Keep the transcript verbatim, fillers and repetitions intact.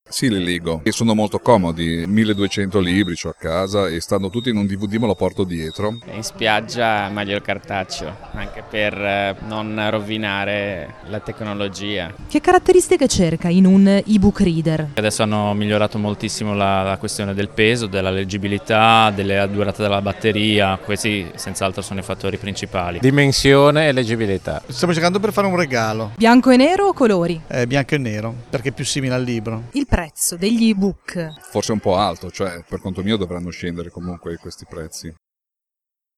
Sì, li leggo e sono molto comodi, milleduecento libri c'ho a casa e stanno tutti in un D V D, me lo porto dietro. In spiaggia meglio il cartaceo, anche per eh, non rovinare la tecnologia. Che caratteristiche cerca in un ebook reader? Adesso hanno migliorato moltissimo la, la questione del peso, della leggibilità, della durata della batteria, questi senz'altro sono i fattori principali. Dimensione e leggibilità. Stiamo cercando per fare un regalo, Bianco e nero o colori? eh, bianco e nero, perché è più simile al libro. Il prezzo degli ebook. Forse un po' alto, cioè per conto mio dovranno scendere comunque questi prezzi.